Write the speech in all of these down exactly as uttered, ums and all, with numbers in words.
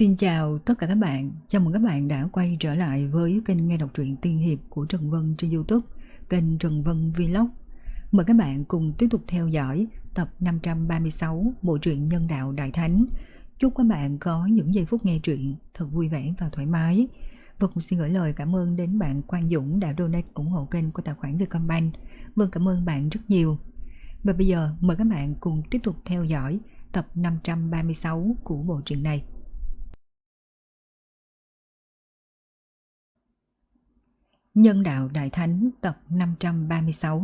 Xin chào tất cả các bạn, chào mừng các bạn đã quay trở lại với kênh nghe đọc truyện tiên hiệp của Trần Vân trên YouTube, kênh Trần Vân Vlog. Mời các bạn cùng tiếp tục theo dõi tập năm trăm ba mươi sáu bộ truyện Nhân Đạo Đại Thánh. Chúc các bạn có những giây phút nghe truyện thật vui vẻ và thoải mái. Và cũng xin gửi lời cảm ơn đến bạn Quang Dũng đã donate ủng hộ kênh của tài khoản Vietcombank. Vâng, cảm ơn bạn rất nhiều. Và bây giờ mời các bạn cùng tiếp tục theo dõi tập năm trăm ba mươi sáu của bộ truyện này. Nhân Đạo Đại Thánh tập năm trăm ba mươi sáu.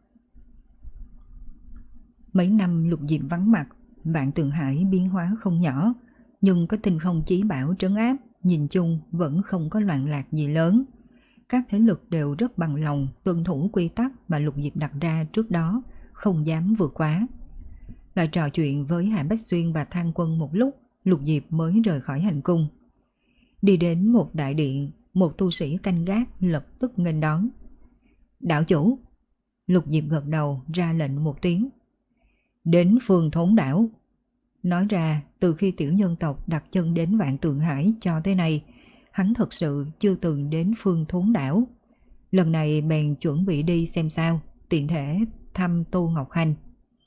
Mấy năm Lục Diệp vắng mặt, Vạn Tượng Hải biến hóa không nhỏ, nhưng có tinh không chí bảo trấn áp, nhìn chung vẫn không có loạn lạc gì lớn. Các thế lực đều rất bằng lòng tuân thủ quy tắc mà Lục Diệp đặt ra trước đó, không dám vượt quá. Lại trò chuyện với Hạ Bách Xuyên và Thang Quân một lúc, Lục Diệp mới rời khỏi hành cung. Đi đến một đại điện, một tu sĩ canh gác lập tức nghênh đón. Đạo chủ. Lục Diệp gật đầu ra lệnh một tiếng. Đến Phương Thốn Đảo. Nói ra, từ khi tiểu nhân tộc đặt chân đến Vạn Tượng Hải cho tới nay, hắn thật sự chưa từng đến Phương Thốn Đảo. Lần này bèn chuẩn bị đi xem sao, tiện thể thăm Tô Ngọc Khanh.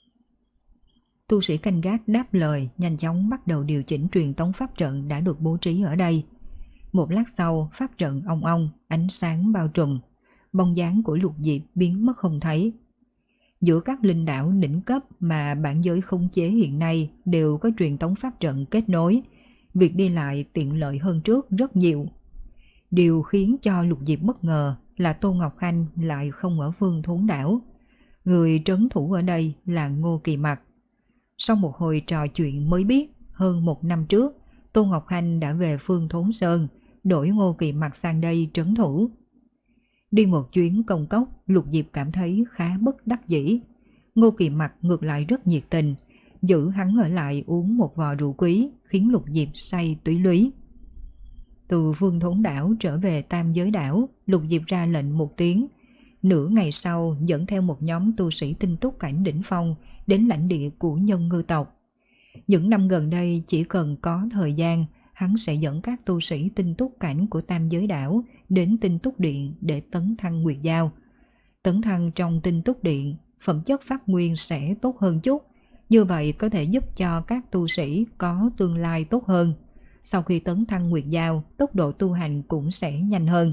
Tu sĩ canh gác đáp lời, nhanh chóng bắt đầu điều chỉnh truyền tống pháp trận đã được bố trí ở đây. Một lát sau, pháp trận ong ong, ánh sáng bao trùm, bóng dáng của Lục Diệp biến mất không thấy. Giữa các linh đảo đỉnh cấp mà bản giới khống chế hiện nay đều có truyền tống pháp trận kết nối, việc đi lại tiện lợi hơn trước rất nhiều. Điều khiến cho Lục Diệp bất ngờ là Tô Ngọc Khanh lại không ở Phương Thốn Đảo. Người trấn thủ ở đây là Ngô Kỳ Mặc. Sau một hồi trò chuyện mới biết, hơn một năm trước, Tô Ngọc Khanh đã về Phương Thốn Sơn, đổi Ngô Kỳ Mặc sang đây trấn thủ. Đi một chuyến công cốc, Lục Diệp cảm thấy khá bất đắc dĩ. Ngô Kỳ Mặc ngược lại rất nhiệt tình, giữ hắn ở lại uống một vò rượu quý, khiến Lục Diệp say túy lúy. Từ Phương Thốn Đảo trở về Tam Giới Đảo, Lục Diệp ra lệnh một tiếng. Nửa ngày sau dẫn theo một nhóm tu sĩ tinh túc cảnh đỉnh phong đến lãnh địa của Nhân Ngư tộc. Những năm gần đây chỉ cần có thời gian, hắn sẽ dẫn các tu sĩ tinh túc cảnh của Tam Giới Đảo đến tinh túc điện để tấn thăng nguyệt giao. Tấn thăng trong tinh túc điện, phẩm chất pháp nguyên sẽ tốt hơn chút, như vậy có thể giúp cho các tu sĩ có tương lai tốt hơn. Sau khi tấn thăng nguyệt giao, tốc độ tu hành cũng sẽ nhanh hơn.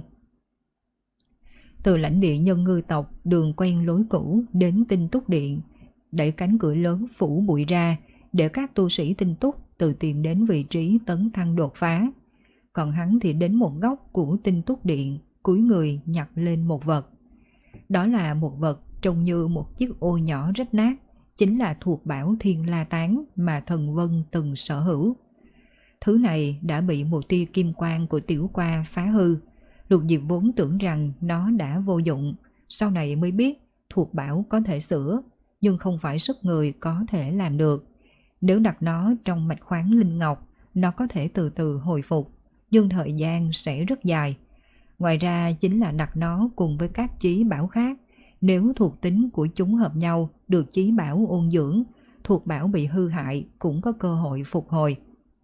Từ lãnh địa Nhân Ngư tộc, đường quen lối cũ đến tinh túc điện, đẩy cánh cửa lớn phủ bụi ra để các tu sĩ tinh túc tự tìm đến vị trí tấn thăng đột phá. Còn hắn thì đến một góc của tinh túc điện, cúi người nhặt lên một vật. Đó là một vật trông như một chiếc ô nhỏ rách nát, chính là thuộc bảo Thiên La Tán mà Thần Vân từng sở hữu. Thứ này đã bị một tia kim quang của tiểu qua phá hư. Lục Diệp vốn tưởng rằng nó đã vô dụng, sau này mới biết thuộc bảo có thể sửa, nhưng không phải sức người có thể làm được. Nếu đặt nó trong mạch khoáng linh ngọc, nó có thể từ từ hồi phục, nhưng thời gian sẽ rất dài. Ngoài ra chính là đặt nó cùng với các chí bảo khác, nếu thuộc tính của chúng hợp nhau, được chí bảo ôn dưỡng, thuộc bảo bị hư hại cũng có cơ hội phục hồi.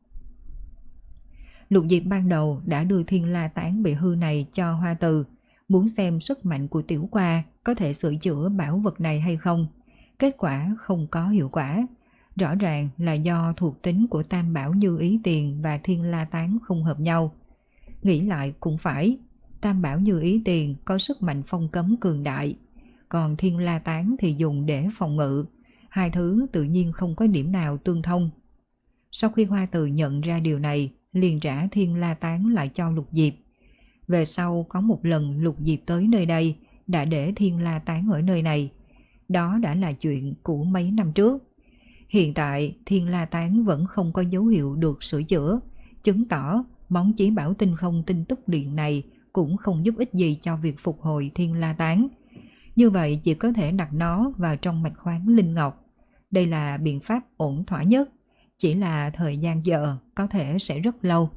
Lục Diệp ban đầu đã đưa Thiên La Tán bị hư này cho Hoa Từ, muốn xem sức mạnh của tiểu qua có thể sửa chữa bảo vật này hay không. Kết quả không có hiệu quả. Rõ ràng là do thuộc tính của Tam Bảo Như Ý Tiền và Thiên La Tán không hợp nhau. Nghĩ lại cũng phải, Tam Bảo Như Ý Tiền có sức mạnh phong cấm cường đại, còn Thiên La Tán thì dùng để phòng ngự. Hai thứ tự nhiên không có điểm nào tương thông. Sau khi Hoa Từ nhận ra điều này, liền trả Thiên La Tán lại cho Lục Diệp. Về sau có một lần Lục Diệp tới nơi đây, đã để Thiên La Tán ở nơi này. Đó đã là chuyện của mấy năm trước. Hiện tại Thiên La Tán vẫn không có dấu hiệu được sửa chữa, chứng tỏ món chí bảo tinh không tinh túc điện này cũng không giúp ích gì cho việc phục hồi Thiên La Tán. Như vậy chỉ có thể đặt nó vào trong mạch khoáng linh ngọc. Đây là biện pháp ổn thỏa nhất, chỉ là thời gian chờ có thể sẽ rất lâu.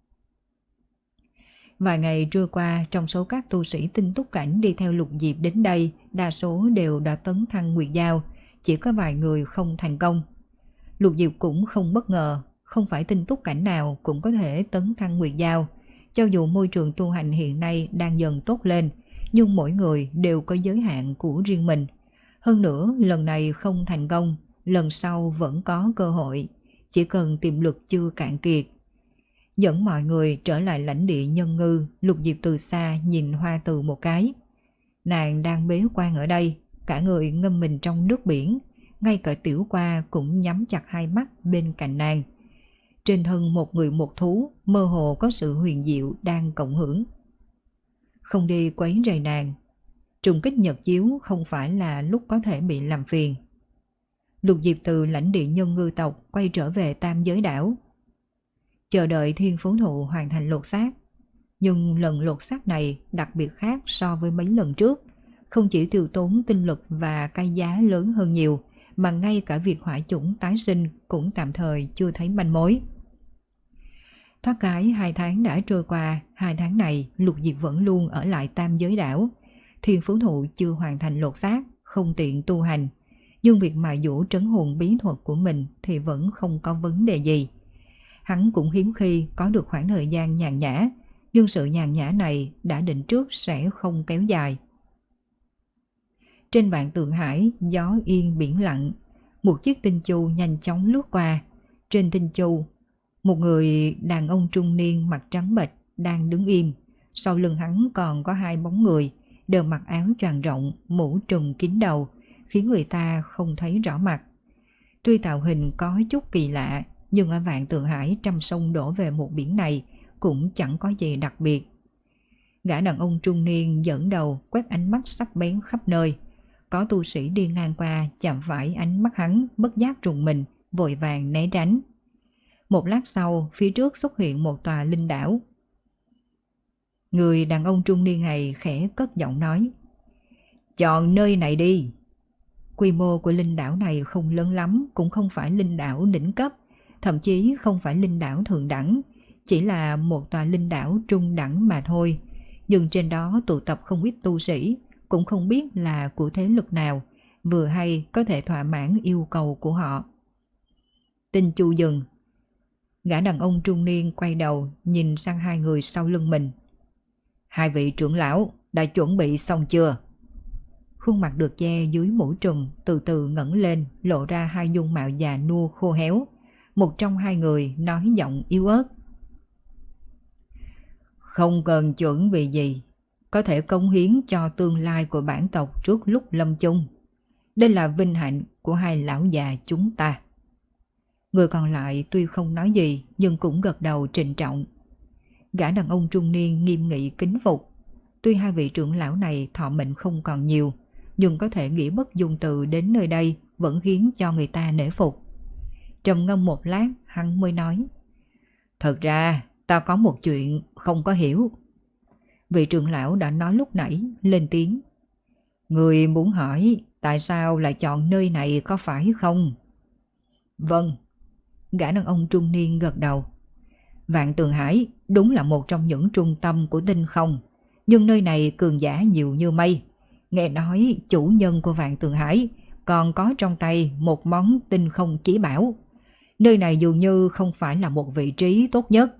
Vài ngày trôi qua, trong số các tu sĩ tinh túc cảnh đi theo Lục Diệp đến đây, đa số đều đã tấn thăng nguyệt giao, chỉ có vài người không thành công. Lục Diệp cũng không bất ngờ, không phải tinh túc cảnh nào cũng có thể tấn thăng nguyệt giao. Cho dù môi trường tu hành hiện nay đang dần tốt lên, nhưng mỗi người đều có giới hạn của riêng mình. Hơn nữa, lần này không thành công, lần sau vẫn có cơ hội, chỉ cần tiềm lực chưa cạn kiệt. Dẫn mọi người trở lại lãnh địa Nhân Ngư, Lục Diệp từ xa nhìn Hoa Từ một cái. Nàng đang bế quan ở đây, cả người ngâm mình trong nước biển, ngay cả Tiểu Qua cũng nhắm chặt hai mắt bên cạnh nàng. Trên thân một người một thú, mơ hồ có sự huyền diệu đang cộng hưởng. Không đi quấy rầy nàng, trùng kích nhật chiếu không phải là lúc có thể bị làm phiền. Lục Diệp từ lãnh địa Nhân Ngư tộc quay trở về Tam Giới đảo, chờ đợi Thiên Phú Thụ hoàn thành lột xác. Nhưng lần lột xác này đặc biệt khác so với mấy lần trước, không chỉ tiêu tốn tinh lực và cái giá lớn hơn nhiều, mà ngay cả việc hỏa chủng tái sinh cũng tạm thời chưa thấy manh mối. Thoát cái hai tháng đã trôi qua, hai tháng này Lục Diệp vẫn luôn ở lại Tam Giới đảo. Thiên Phú Thụ chưa hoàn thành lột xác, không tiện tu hành, nhưng việc mài dũa trấn hồn bí thuật của mình thì vẫn không có vấn đề gì. Hắn cũng hiếm khi có được khoảng thời gian nhàn nhã, nhưng sự nhàn nhã này đã định trước sẽ không kéo dài. Trên vạn tượng hải, gió yên biển lặng, một chiếc tinh chu nhanh chóng lướt qua. Trên tinh chu, một người đàn ông trung niên mặt trắng bệch đang đứng im. Sau lưng hắn còn có hai bóng người, đều mặc áo choàng rộng, mũ trùm kín đầu, khiến người ta không thấy rõ mặt. Tuy tạo hình có chút kỳ lạ, nhưng ở vạn tượng hải trăm sông đổ về một biển này cũng chẳng có gì đặc biệt. Gã đàn ông trung niên dẫn đầu quét ánh mắt sắc bén khắp nơi. Có tu sĩ đi ngang qua chạm phải ánh mắt hắn, bất giác rùng mình, vội vàng né tránh. Một lát sau, phía trước xuất hiện một tòa linh đảo. Người đàn ông trung niên này khẽ cất giọng nói: "Chọn nơi này đi." Quy mô của linh đảo này không lớn lắm, cũng không phải linh đảo đỉnh cấp, thậm chí không phải linh đảo thượng đẳng, chỉ là một tòa linh đảo trung đẳng mà thôi. Nhưng trên đó tụ tập không ít tu sĩ, cũng không biết là của thế lực nào, vừa hay có thể thỏa mãn yêu cầu của họ. Tinh chu dừng. Gã đàn ông trung niên quay đầu nhìn sang hai người sau lưng mình. "Hai vị trưởng lão đã chuẩn bị xong chưa?" Khuôn mặt được che dưới mũ trùm từ từ ngẩng lên, lộ ra hai dung mạo già nua khô héo. Một trong hai người nói giọng yếu ớt: "Không cần chuẩn bị gì, có thể cống hiến cho tương lai của bản tộc trước lúc lâm chung. Đây là vinh hạnh của hai lão già chúng ta." Người còn lại tuy không nói gì nhưng cũng gật đầu trịnh trọng. Gã đàn ông trung niên nghiêm nghị kính phục. Tuy hai vị trưởng lão này thọ mệnh không còn nhiều, nhưng có thể nghĩ bất dung từ đến nơi đây vẫn khiến cho người ta nể phục. Trầm ngâm một lát, hắn mới nói: "Thật ra ta có một chuyện không có hiểu." Vị trưởng lão đã nói lúc nãy lên tiếng: "Người muốn hỏi tại sao lại chọn nơi này có phải không?" "Vâng." Gã đàn ông trung niên gật đầu. "Vạn Tường Hải đúng là một trong những trung tâm của tinh không, nhưng nơi này cường giả nhiều như mây. Nghe nói chủ nhân của Vạn Tường Hải còn có trong tay một món tinh không chí bảo. Nơi này dường như không phải là một vị trí tốt nhất.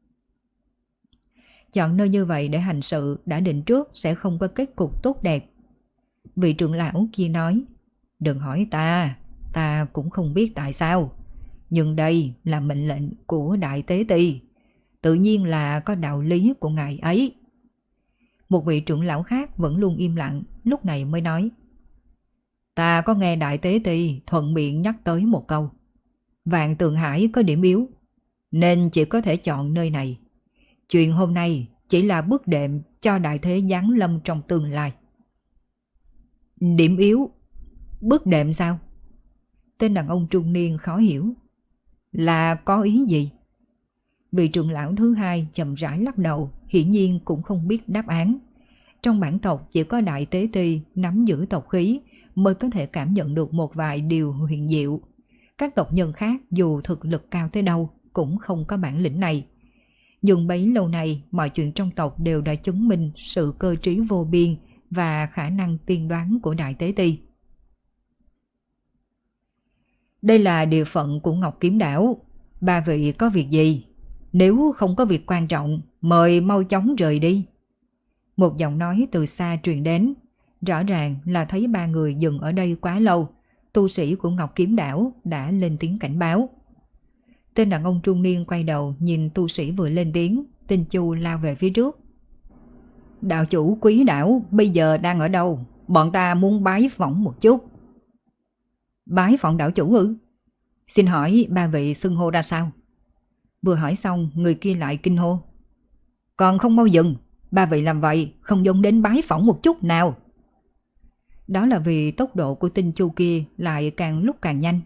Chọn nơi như vậy để hành sự đã định trước sẽ không có kết cục tốt đẹp." Vị trưởng lão kia nói: "Đừng hỏi ta, ta cũng không biết tại sao. Nhưng đây là mệnh lệnh của Đại Tế Ti, tự nhiên là có đạo lý của ngài ấy." Một vị trưởng lão khác vẫn luôn im lặng, lúc này mới nói: "Ta có nghe Đại Tế Ti thuận miệng nhắc tới một câu. Vạn Tường Hải có điểm yếu, nên chỉ có thể chọn nơi này. Chuyện hôm nay chỉ là bước đệm cho đại thế giáng lâm trong tương lai." "Điểm yếu? Bước đệm sao?" Tên đàn ông trung niên khó hiểu. "Là có ý gì?" Vị trưởng lão thứ hai chậm rãi lắc đầu, hiển nhiên cũng không biết đáp án. Trong bản tộc chỉ có Đại Tế Ti nắm giữ tộc khí mới có thể cảm nhận được một vài điều huyền diệu. Các tộc nhân khác dù thực lực cao tới đâu cũng không có bản lĩnh này. Nhưng bấy lâu nay mọi chuyện trong tộc đều đã chứng minh sự cơ trí vô biên và khả năng tiên đoán của Đại Tế Ti. "Đây là địa phận của Ngọc Kiếm Đảo. Ba vị có việc gì? Nếu không có việc quan trọng, mời mau chóng rời đi. Một giọng nói từ xa truyền đến. Rõ ràng là thấy ba người dừng ở đây quá lâu. Tu sĩ của Ngọc Kiếm Đảo đã lên tiếng cảnh báo. Tên đàn ông trung niên quay đầu nhìn tu sĩ vừa lên tiếng. Tinh Chu lao về phía trước. Đạo chủ Quý Đảo bây giờ đang ở đâu? Bọn ta muốn bái phỏng một chút. Bái phỏng đảo chủ ư? Xin hỏi ba vị xưng hô ra sao? Vừa hỏi xong người kia lại kinh hô. Còn không mau dừng, ba vị làm vậy không giống đến bái phỏng một chút nào. Đó là vì tốc độ của Tinh Chu kia lại càng lúc càng nhanh.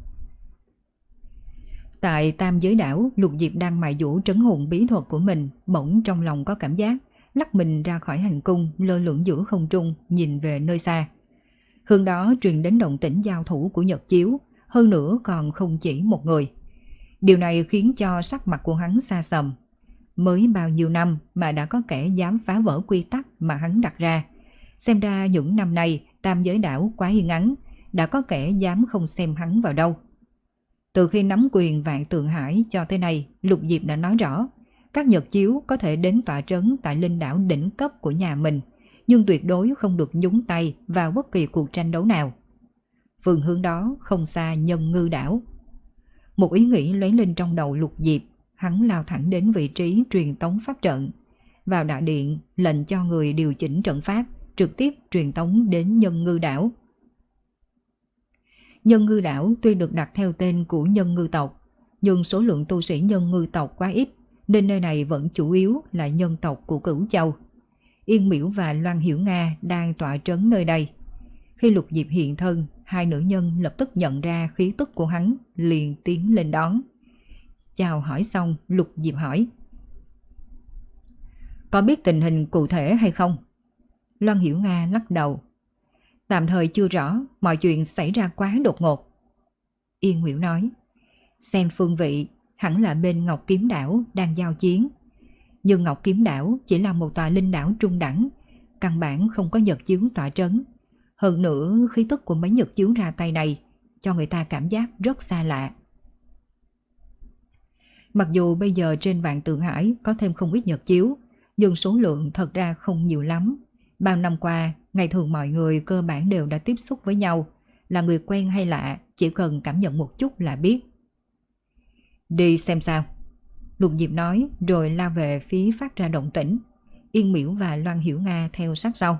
Tại Tam Giới Đảo, Lục Diệp đang mài dũa trấn hồn bí thuật của mình, bỗng trong lòng có cảm giác, lắc mình ra khỏi hành cung, lơ lửng giữa không trung, nhìn về nơi xa. Hướng đó truyền đến động tĩnh giao thủ của Nhật Chiếu, hơn nữa còn không chỉ một người. Điều này khiến cho sắc mặt của hắn xa sầm. Mới bao nhiêu năm mà đã có kẻ dám phá vỡ quy tắc mà hắn đặt ra. Xem ra những năm nay Tam Giới Đảo quá yên ắng, đã có kẻ dám không xem hắn vào đâu. Từ khi nắm quyền Vạn Tượng Hải cho tới nay, Lục Diệp đã nói rõ, các Nhật Chiếu có thể đến tọa trấn tại linh đảo đỉnh cấp của nhà mình, nhưng tuyệt đối không được nhúng tay vào bất kỳ cuộc tranh đấu nào. Phương hướng đó không xa Nhân Ngư Đảo. Một ý nghĩ lóe lên trong đầu Lục Diệp, hắn lao thẳng đến vị trí truyền tống pháp trận. Vào đại điện, lệnh cho người điều chỉnh trận pháp, trực tiếp truyền tống đến Nhân Ngư Đảo. Nhân Ngư Đảo tuy được đặt theo tên của Nhân Ngư tộc, nhưng số lượng tu sĩ Nhân Ngư tộc quá ít, nên nơi này vẫn chủ yếu là nhân tộc của Cửu Châu. Yên Miễu và Loan Hiểu Nga đang tọa trấn nơi đây. Khi Lục Diệp hiện thân, hai nữ nhân lập tức nhận ra khí tức của hắn, liền tiến lên đón. Chào hỏi xong, Lục Diệp hỏi. Có biết tình hình cụ thể hay không? Loan Hiểu Nga lắc đầu. Tạm thời chưa rõ, mọi chuyện xảy ra quá đột ngột. Yên Miễu nói. Xem phương vị, hẳn là bên Ngọc Kiếm Đảo đang giao chiến. Nhưng Ngọc Kiếm Đảo chỉ là một tòa linh đảo trung đẳng, căn bản không có Nhật Chiếu tọa trấn. Hơn nữa khí tức của mấy Nhật Chiếu ra tay này cho người ta cảm giác rất xa lạ. Mặc dù bây giờ trên Vạn Tượng Hải có thêm không ít Nhật Chiếu, nhưng số lượng thật ra không nhiều lắm. Bao năm qua, ngày thường mọi người cơ bản đều đã tiếp xúc với nhau, là người quen hay lạ, chỉ cần cảm nhận một chút là biết. Đi xem sao. Lục Diệp nói rồi lao về phía phát ra động tĩnh. Yên Miễu và Loan Hiểu Nga theo sát sau.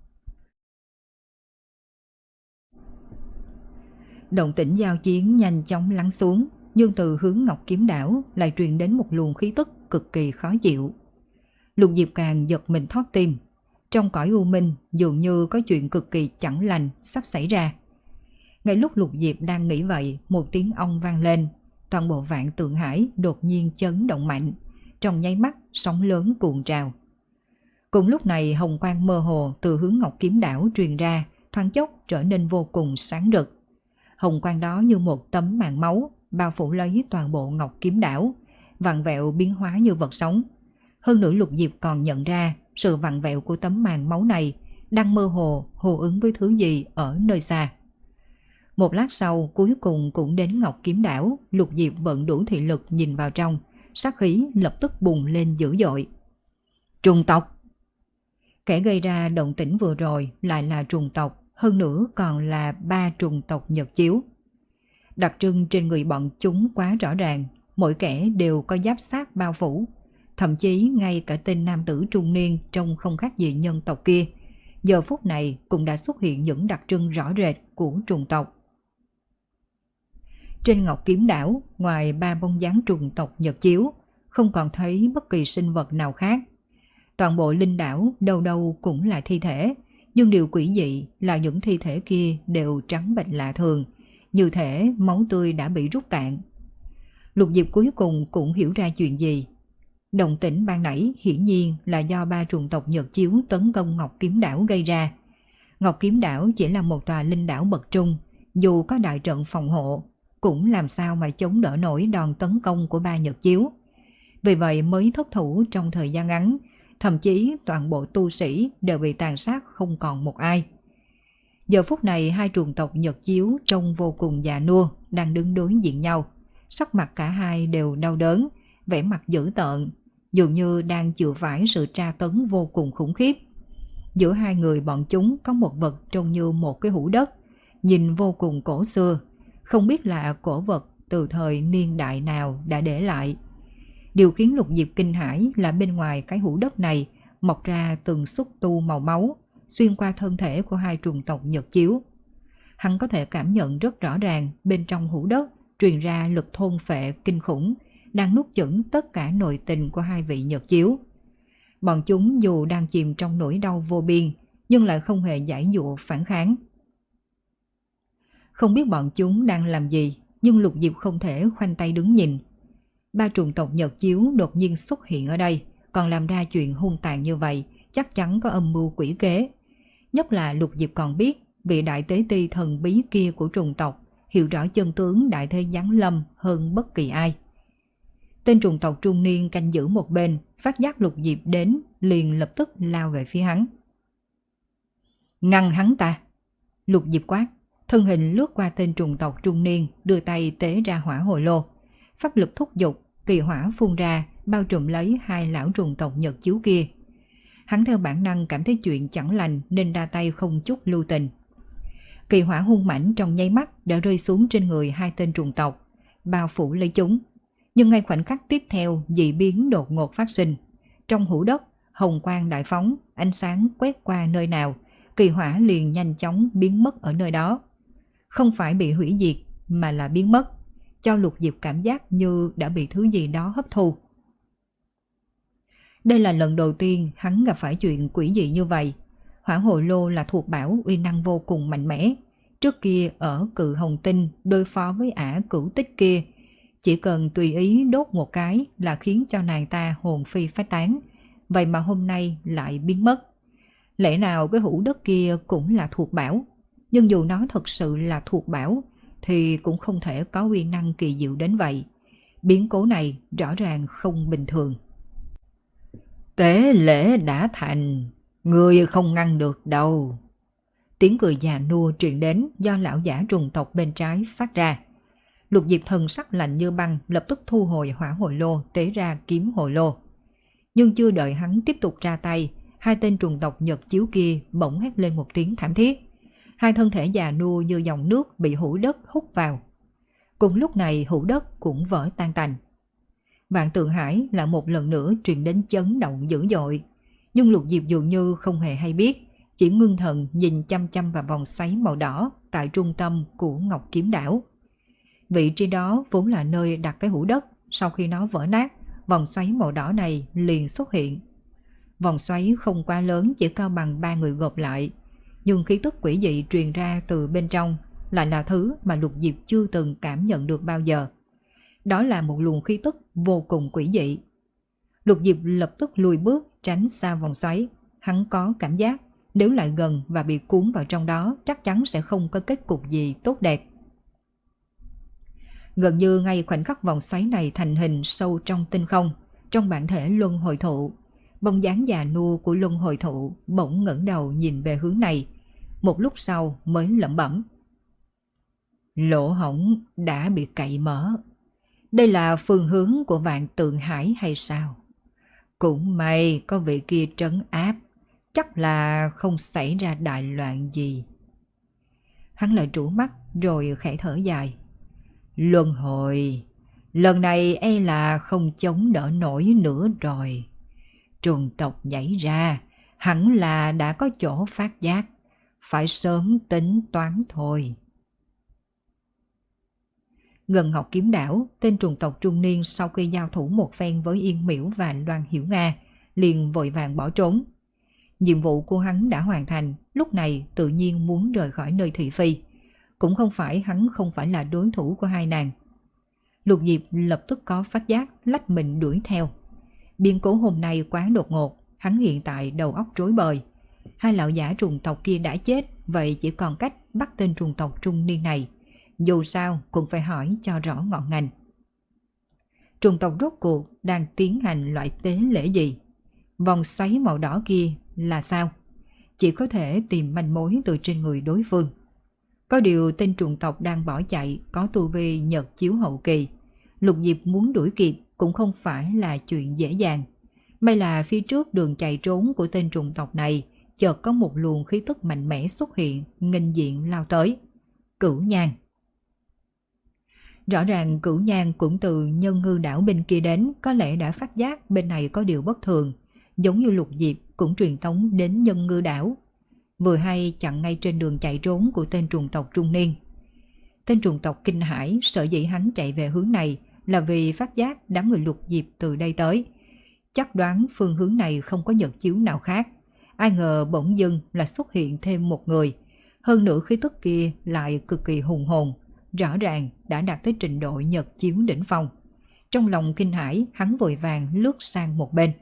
Động tĩnh giao chiến nhanh chóng lắng xuống, nhưng từ hướng Ngọc Kiếm Đảo lại truyền đến một luồng khí tức cực kỳ khó chịu. Lục Diệp càng giật mình thót tim. Trong cõi u minh dường như có chuyện cực kỳ chẳng lành sắp xảy ra. Ngay lúc Lục Diệp đang nghĩ vậy, một tiếng ong vang lên. Toàn bộ Vạn Tượng Hải đột nhiên chấn động mạnh, trong nháy mắt sóng lớn cuồn trào. Cùng lúc này hồng quang mơ hồ từ hướng Ngọc Kiếm Đảo truyền ra, thoáng chốc trở nên vô cùng sáng rực. Hồng quang đó như một tấm màn máu bao phủ lấy toàn bộ Ngọc Kiếm Đảo, vặn vẹo biến hóa như vật sống. Hơn nữa Lục Diệp còn nhận ra sự vặn vẹo của tấm màn máu này đang mơ hồ hồ ứng với thứ gì ở nơi xa. Một lát sau cuối cùng cũng đến Ngọc Kiếm Đảo, Lục Diệp vận đủ thị lực nhìn vào trong, sát khí lập tức bùng lên dữ dội. Trùng tộc! Kẻ gây ra động tĩnh vừa rồi lại là trùng tộc, hơn nữa còn là ba trùng tộc Nhật Chiếu. Đặc trưng trên người bọn chúng quá rõ ràng, mỗi kẻ đều có giáp xác bao phủ. Thậm chí ngay cả tên nam tử trung niên trông không khác gì nhân tộc kia, giờ phút này cũng đã xuất hiện những đặc trưng rõ rệt của trùng tộc. Trên Ngọc Kiếm Đảo, ngoài ba bóng dáng trùng tộc Nhật Chiếu, không còn thấy bất kỳ sinh vật nào khác. Toàn bộ linh đảo đâu đâu cũng là thi thể, nhưng điều quỷ dị là những thi thể kia đều trắng bệch lạ thường, như thể máu tươi đã bị rút cạn. Lục Diệp cuối cùng cũng hiểu ra chuyện gì. Động tĩnh ban nãy hiển nhiên là do ba trùng tộc Nhật Chiếu tấn công Ngọc Kiếm Đảo gây ra. Ngọc Kiếm Đảo chỉ là một tòa linh đảo bậc trung, dù có đại trận phòng hộ, cũng làm sao mà chống đỡ nổi đòn tấn công của ba Nhật Chiếu. Vì vậy mới thất thủ trong thời gian ngắn, thậm chí toàn bộ tu sĩ đều bị tàn sát không còn một ai. Giờ phút này hai trùng tộc Nhật Chiếu trông vô cùng già nua, đang đứng đối diện nhau. Sắc mặt cả hai đều đau đớn, vẻ mặt dữ tợn, dường như đang chịu phải sự tra tấn vô cùng khủng khiếp. Giữa hai người bọn chúng có một vật trông như một cái hũ đất, nhìn vô cùng cổ xưa, không biết là cổ vật từ thời niên đại nào đã để lại. Điều khiến Lục Diệp kinh hãi là bên ngoài cái hũ đất này mọc ra từng xúc tu màu máu, xuyên qua thân thể của hai trùng tộc Nhật Chiếu. Hắn có thể cảm nhận rất rõ ràng bên trong hũ đất truyền ra lực thôn phệ kinh khủng, đang nuốt chửng tất cả nội tình của hai vị Nhật Chiếu. Bọn chúng dù đang chìm trong nỗi đau vô biên, nhưng lại không hề giải dụa phản kháng. Không biết bọn chúng đang làm gì, nhưng Lục Diệp không thể khoanh tay đứng nhìn. Ba trùng tộc Nhật Chiếu đột nhiên xuất hiện ở đây, còn làm ra chuyện hung tàn như vậy, chắc chắn có âm mưu quỷ kế. Nhất là Lục Diệp còn biết, vị đại tế ti thần bí kia của trùng tộc hiểu rõ chân tướng đại thế giáng lâm hơn bất kỳ ai. Tên trùng tộc trung niên canh giữ một bên, phát giác Lục Diệp đến, liền lập tức lao về phía hắn. Ngăn hắn ta! Lục Diệp quát, thân hình lướt qua tên trùng tộc trung niên, đưa tay tế ra hỏa hồi lô. Pháp lực thúc giục, kỳ hỏa phun ra, bao trùm lấy hai lão trùng tộc Nhật Chiếu kia. Hắn theo bản năng cảm thấy chuyện chẳng lành nên ra tay không chút lưu tình. Kỳ hỏa hung mãnh trong nháy mắt đã rơi xuống trên người hai tên trùng tộc, bao phủ lấy chúng. Nhưng ngay khoảnh khắc tiếp theo, dị biến đột ngột phát sinh. Trong hũ đất, hồng quang đại phóng, ánh sáng quét qua nơi nào, kỳ hỏa liền nhanh chóng biến mất ở nơi đó. Không phải bị hủy diệt, mà là biến mất, cho Lục Diệp cảm giác như đã bị thứ gì đó hấp thu. Đây là lần đầu tiên hắn gặp phải chuyện quỷ dị như vậy. Hỏa hồi lô là thuộc bảo uy năng vô cùng mạnh mẽ. Trước kia ở Cự Hồng Tinh đối phó với ả Cửu Tích kia, chỉ cần tùy ý đốt một cái là khiến cho nàng ta hồn phi phách tán. Vậy mà hôm nay lại biến mất. Lẽ nào cái hũ đất kia cũng là thuộc bảo? Nhưng dù nó thật sự là thuộc bảo thì cũng không thể có uy năng kỳ diệu đến vậy. Biến cố này rõ ràng không bình thường. Tế lễ đã thành, người không ngăn được đâu. Tiếng cười già nua truyền đến do lão giả trùng tộc bên trái phát ra. Lục Diệp thần sắc lạnh như băng, lập tức thu hồi hỏa hồi lô, tế ra kiếm hồi lô. Nhưng chưa đợi hắn tiếp tục ra tay, hai tên trùng tộc Nhật Chiếu kia bỗng hét lên một tiếng thảm thiết. Hai thân thể già nua như dòng nước bị hũ đất hút vào. Cùng lúc này hũ đất cũng vỡ tan tành. Vạn Tượng Hải lại một lần nữa truyền đến chấn động dữ dội. Nhưng Lục Diệp dường như không hề hay biết, chỉ ngưng thần nhìn chăm chăm vào vòng xoáy màu đỏ tại trung tâm của Ngọc Kiếm Đảo. Vị trí đó vốn là nơi đặt cái hũ đất, sau khi nó vỡ nát, vòng xoáy màu đỏ này liền xuất hiện. Vòng xoáy không quá lớn, chỉ cao bằng ba người gộp lại, nhưng khí tức quỷ dị truyền ra từ bên trong lại là thứ mà Lục Diệp chưa từng cảm nhận được bao giờ. Đó là một luồng khí tức vô cùng quỷ dị. Lục Diệp lập tức lùi bước tránh xa vòng xoáy. Hắn có cảm giác nếu lại gần và bị cuốn vào trong đó chắc chắn sẽ không có kết cục gì tốt đẹp. Gần như ngay khoảnh khắc vòng xoáy này thành hình sâu trong tinh không, trong bản thể luân hồi thụ, bóng dáng già nua của luân hồi thụ bỗng ngẩng đầu nhìn về hướng này, một lúc sau mới lẩm bẩm. Lỗ hổng đã bị cậy mở. Đây là phương hướng của Vạn Tượng Hải hay sao? Cũng may có vị kia trấn áp, chắc là không xảy ra đại loạn gì. Hắn lại trũ mắt rồi khẽ thở dài. Luân hồi, lần này e là không chống đỡ nổi nữa rồi. Trùng tộc nhảy ra, hẳn là đã có chỗ phát giác, phải sớm tính toán thôi. Gần Ngọc Kiếm Đảo, tên trùng tộc trung niên sau khi giao thủ một phen với Yên Miễu và Loan Hiểu Nga, liền vội vàng bỏ trốn. Nhiệm vụ của hắn đã hoàn thành, lúc này tự nhiên muốn rời khỏi nơi thị phi. Cũng không phải hắn không phải là đối thủ của hai nàng. Lục Diệp lập tức có phát giác, lách mình đuổi theo. Biến cố hôm nay quá đột ngột, hắn hiện tại đầu óc rối bời. Hai lão giả trùng tộc kia đã chết, vậy chỉ còn cách bắt tên trùng tộc trung niên này. Dù sao cũng phải hỏi cho rõ ngọn ngành. Trùng tộc rốt cuộc đang tiến hành loại tế lễ gì? Vòng xoáy màu đỏ kia là sao? Chỉ có thể tìm manh mối từ trên người đối phương. Có điều tên trùng tộc đang bỏ chạy có tu vi Nhật Chiếu hậu kỳ. Lục Diệp muốn đuổi kịp cũng không phải là chuyện dễ dàng. May là phía trước đường chạy trốn của tên trùng tộc này chợt có một luồng khí tức mạnh mẽ xuất hiện, nghênh diện lao tới. Cửu Nhan. Rõ ràng Cửu Nhan cũng từ Nhân Ngư đảo bên kia đến, có lẽ đã phát giác bên này có điều bất thường, giống như Lục Diệp cũng truyền tống đến Nhân Ngư đảo. Vừa hay chặn ngay trên đường chạy trốn của tên trùng tộc trung niên. Tên trùng tộc kinh hãi, sở dĩ hắn chạy về hướng này là vì phát giác đám người Lục Diệp từ đây tới. Chắc đoán phương hướng này không có nhật chiếu nào khác. Ai ngờ bỗng dưng là xuất hiện thêm một người. Hơn nữa khí tức kia lại cực kỳ hùng hồn, rõ ràng đã đạt tới trình độ nhật chiếu đỉnh phong. Trong lòng kinh hãi, hắn vội vàng lướt sang một bên.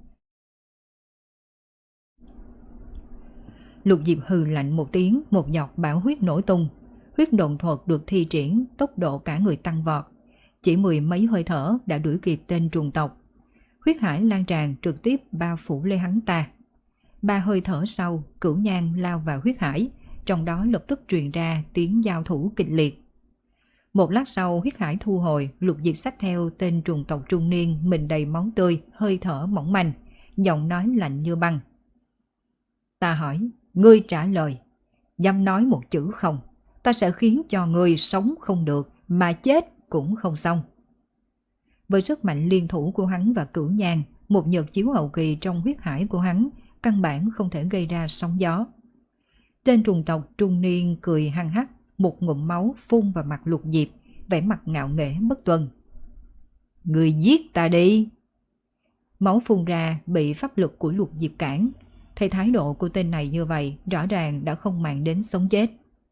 Lục Diệp hừ lạnh một tiếng, một giọt bão huyết nổ tung. Huyết độn thuật được thi triển, tốc độ cả người tăng vọt. Chỉ mười mấy hơi thở đã đuổi kịp tên trùng tộc. Huyết hải lan tràn trực tiếp bao phủ lấy hắn ta. Ba hơi thở sau, Cửu Nhan lao vào huyết hải, trong đó lập tức truyền ra tiếng giao thủ kịch liệt. Một lát sau huyết hải thu hồi, Lục Diệp xách theo tên trùng tộc trung niên mình đầy máu tươi, hơi thở mỏng manh, giọng nói lạnh như băng. Ta hỏi, ngươi trả lời. Dám nói một chữ không, ta sẽ khiến cho ngươi sống không được, mà chết cũng không xong. Với sức mạnh liên thủ của hắn và Cửu Nhan, một nhật chiếu hậu kỳ trong huyết hải của hắn căn bản không thể gây ra sóng gió. Tên trùng tộc trung niên cười hăng hắc, một ngụm máu phun vào mặt Lục Diệp, vẻ mặt ngạo nghễ bất tuân. Người giết ta đi! Máu phun ra bị pháp lực của Lục Diệp cản. Thấy thái độ của tên này như vậy, rõ ràng đã không màng đến sống chết.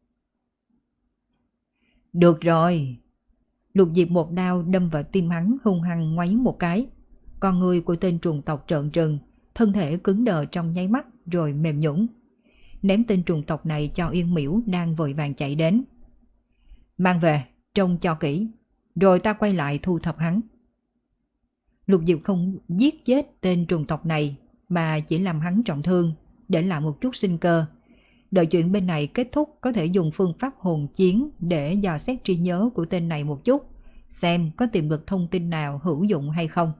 Được rồi! Lục Diệp một đao đâm vào tim hắn, hung hăng ngoáy một cái. Con người của tên trùng tộc trợn trừng, thân thể cứng đờ trong nháy mắt rồi mềm nhũn. Ném tên trùng tộc này cho Yên Miễu đang vội vàng chạy đến. Mang về, trông cho kỹ, rồi ta quay lại thu thập hắn. Lục Diệp không giết chết tên trùng tộc này, mà chỉ làm hắn trọng thương, để lại một chút sinh cơ. Đợi chuyện bên này kết thúc có thể dùng phương pháp hồn chiến để dò xét trí nhớ của tên này một chút, xem có tìm được thông tin nào hữu dụng hay không.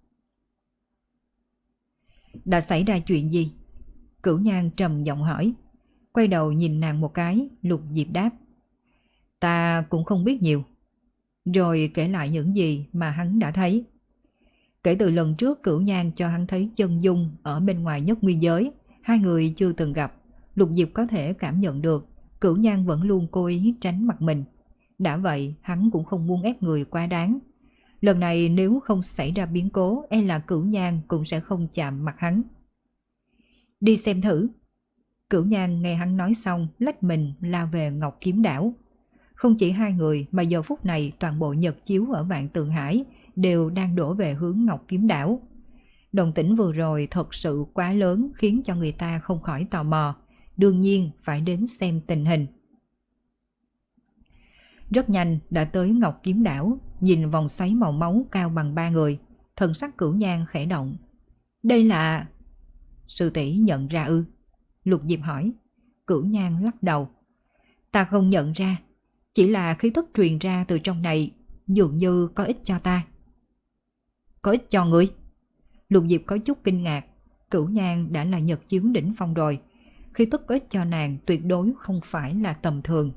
Đã xảy ra chuyện gì? Cửu Nhan trầm giọng hỏi. Quay đầu nhìn nàng một cái, Lục Diệp đáp. Ta cũng không biết nhiều. Rồi kể lại những gì mà hắn đã thấy. Kể từ lần trước Cửu Nhan cho hắn thấy chân dung ở bên ngoài Nhất Nguyên giới, hai người chưa từng gặp. Lục Diệp có thể cảm nhận được Cửu Nhan vẫn luôn cố ý tránh mặt mình. Đã vậy hắn cũng không muốn ép người quá đáng. Lần này nếu không xảy ra biến cố, e là Cửu Nhan cũng sẽ không chạm mặt hắn. Đi xem thử. Cửu Nhan nghe hắn nói xong, lách mình lao về Ngọc Kiếm Đảo. Không chỉ hai người mà giờ phút này toàn bộ nhật chiếu ở Vạn Tượng Hải đều đang đổ về hướng Ngọc Kiếm Đảo. Động tĩnh vừa rồi thật sự quá lớn, khiến cho người ta không khỏi tò mò, đương nhiên phải đến xem tình hình. Rất nhanh đã tới Ngọc Kiếm Đảo, nhìn vòng xoáy màu máu cao bằng ba người, thần sắc Cửu Nhan khẽ động. Đây là... Sư tỷ nhận ra ư? Lục Diệp hỏi. Cửu Nhan lắc đầu. Ta không nhận ra, chỉ là khí tức truyền ra từ trong này dường như có ích cho ta. Có ích cho ngươi? Lục Diệp có chút kinh ngạc. Cửu Nhan đã là nhật chiếu đỉnh phong rồi, khí tức có ích cho nàng tuyệt đối không phải là tầm thường.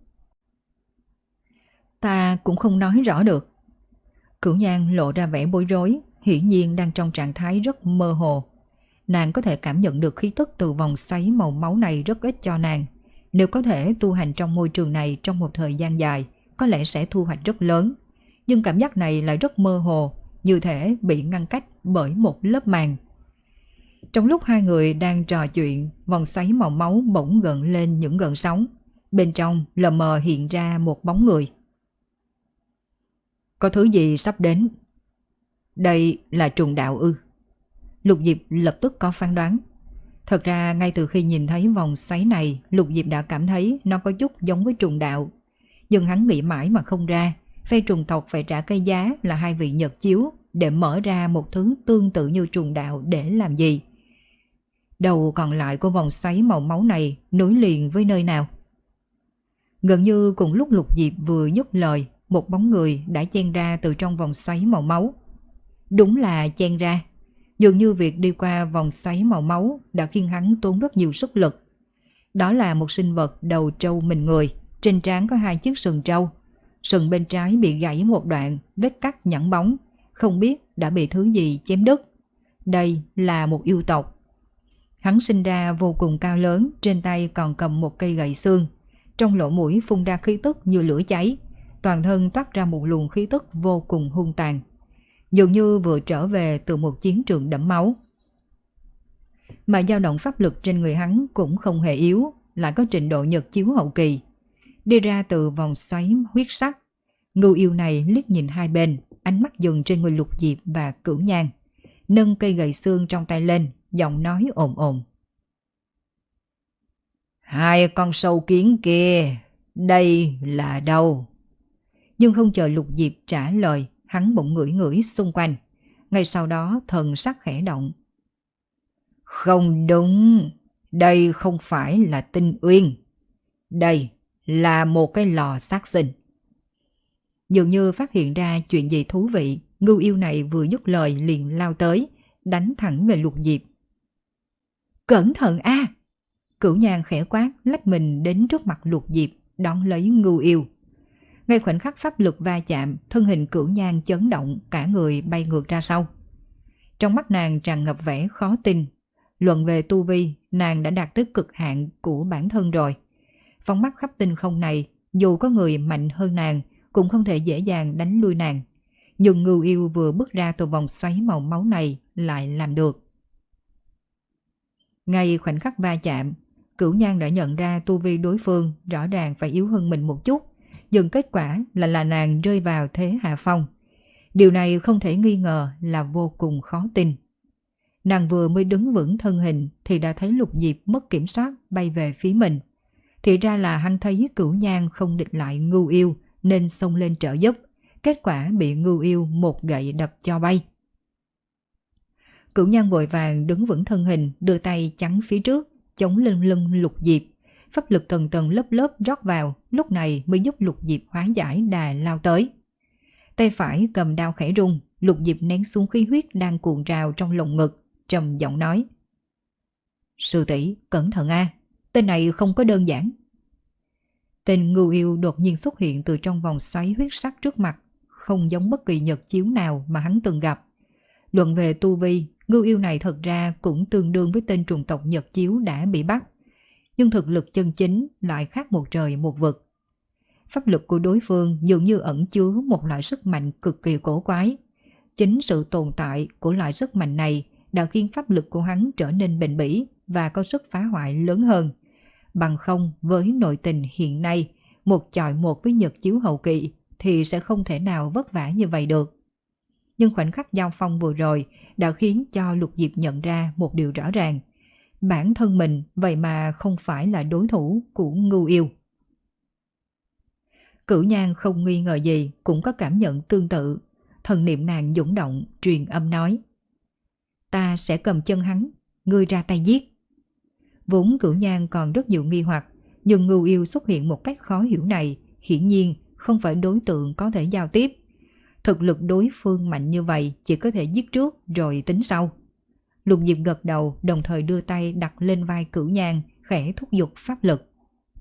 Ta cũng không nói rõ được. Cửu Nhan lộ ra vẻ bối rối, hiển nhiên đang trong trạng thái rất mơ hồ. Nàng có thể cảm nhận được khí tức từ vòng xoáy màu máu này rất ích cho nàng. Nếu có thể tu hành trong môi trường này trong một thời gian dài, có lẽ sẽ thu hoạch rất lớn. Nhưng cảm giác này lại rất mơ hồ, như thể bị ngăn cách bởi một lớp màng. Trong lúc hai người đang trò chuyện, vòng xoáy màu máu bỗng gợn lên những gợn sóng. Bên trong lờ mờ hiện ra một bóng người. Có thứ gì sắp đến? Đây là trùng đạo ư? Lục Diệp lập tức có phán đoán. Thật ra ngay từ khi nhìn thấy vòng xoáy này, Lục Diệp đã cảm thấy nó có chút giống với trùng đạo. Nhưng hắn nghĩ mãi mà không ra, phe trùng tộc phải trả cái giá là hai vị nhật chiếu để mở ra một thứ tương tự như trùng đạo để làm gì. Đầu còn lại của vòng xoáy màu máu này nối liền với nơi nào? Gần như cùng lúc Lục Diệp vừa dứt lời, một bóng người đã chen ra từ trong vòng xoáy màu máu. Đúng là chen ra. Dường như việc đi qua vòng xoáy màu máu đã khiến hắn tốn rất nhiều sức lực. Đó là một sinh vật đầu trâu mình người, trên trán có hai chiếc sừng trâu. Sừng bên trái bị gãy một đoạn, vết cắt nhẵn bóng, không biết đã bị thứ gì chém đứt. Đây là một yêu tộc. Hắn sinh ra vô cùng cao lớn, trên tay còn cầm một cây gậy xương. Trong lỗ mũi phun ra khí tức như lửa cháy, toàn thân toát ra một luồng khí tức vô cùng hung tàn, dường như vừa trở về từ một chiến trường đẫm máu. Mà dao động pháp lực trên người hắn cũng không hề yếu, lại có trình độ nhật chiếu hậu kỳ. Đi ra từ vòng xoáy huyết sắc, ngưu yêu này liếc nhìn hai bên, ánh mắt dừng trên người Lục Diệp và Cửu Nhan, nâng cây gậy xương trong tay lên, giọng nói ồm ồm. Hai con sâu kiến kia, đây là đâu? Nhưng không chờ Lục Diệp trả lời, hắn bỗng ngửi ngửi xung quanh. Ngay sau đó thần sắc khẽ động. Không đúng, đây không phải là Tinh Uyên. Đây là một cái lò sát sinh. Dường như phát hiện ra chuyện gì thú vị, ngưu yêu này vừa dứt lời liền lao tới, đánh thẳng về Lục Diệp. Cẩn thận a! À! Cửu Nhan khẽ quát, lách mình đến trước mặt Lục Diệp, đón lấy ngưu yêu. Ngay khoảnh khắc pháp lực va chạm, thân hình Cửu Nhan chấn động, cả người bay ngược ra sau. Trong mắt nàng tràn ngập vẻ khó tin. Luận về tu vi, nàng đã đạt tới cực hạn của bản thân rồi. Phóng mắt khắp tinh không này, dù có người mạnh hơn nàng, cũng không thể dễ dàng đánh lui nàng. Nhưng ngưu yêu vừa bước ra từ vòng xoáy màu máu này lại làm được. Ngay khoảnh khắc va chạm, Cửu Nhan đã nhận ra tu vi đối phương rõ ràng phải yếu hơn mình một chút, nhưng kết quả là là nàng rơi vào thế hạ phong. Điều này không thể nghi ngờ là vô cùng khó tin. Nàng vừa mới đứng vững thân hình thì đã thấy Lục Diệp mất kiểm soát bay về phía mình. Thì ra là hắn thấy Cửu Nhan không địch lại ngưu yêu nên xông lên trợ giúp, kết quả bị ngưu yêu một gậy đập cho bay. Cửu Nhan vội vàng đứng vững thân hình, đưa tay chắn phía trước, chống lên lưng Lục Diệp. Pháp lực tầng tầng lớp lớp rót vào, lúc này mới giúp Lục Diệp hóa giải đà lao tới. Tay phải cầm đao khẽ rung, Lục Diệp nén xuống khí huyết đang cuộn trào trong lồng ngực, trầm giọng nói. Sư tỷ, cẩn thận a, tên này không có đơn giản. Tên ngưu yêu đột nhiên xuất hiện từ trong vòng xoáy huyết sắc trước mặt, không giống bất kỳ nhật chiếu nào mà hắn từng gặp. Luận về tu vi, ngưu yêu này thật ra cũng tương đương với tên trùng tộc nhật chiếu đã bị bắt, nhưng thực lực chân chính lại khác một trời một vực. Pháp lực của đối phương dường như ẩn chứa một loại sức mạnh cực kỳ cổ quái. Chính sự tồn tại của loại sức mạnh này đã khiến pháp lực của hắn trở nên bền bỉ và có sức phá hoại lớn hơn. Bằng không, với nội tình hiện nay, một chọi một với nhật chiếu hậu kỳ thì sẽ không thể nào vất vả như vậy được. Nhưng khoảnh khắc giao phong vừa rồi đã khiến cho Lục Diệp nhận ra một điều rõ ràng. Bản thân mình vậy mà không phải là đối thủ của ngưu yêu. Cửu Nhan không nghi ngờ gì, cũng có cảm nhận tương tự. Thần niệm nàng dũng động, truyền âm nói. Ta sẽ cầm chân hắn, ngươi ra tay giết. Vốn Cửu Nhan còn rất nhiều nghi hoặc, nhưng ngưu yêu xuất hiện một cách khó hiểu này, hiển nhiên không phải đối tượng có thể giao tiếp. Thực lực đối phương mạnh như vậy chỉ có thể giết trước rồi tính sau. Lục Diệp gật đầu, đồng thời đưa tay đặt lên vai Cửu Nhan, khẽ thúc giục pháp lực.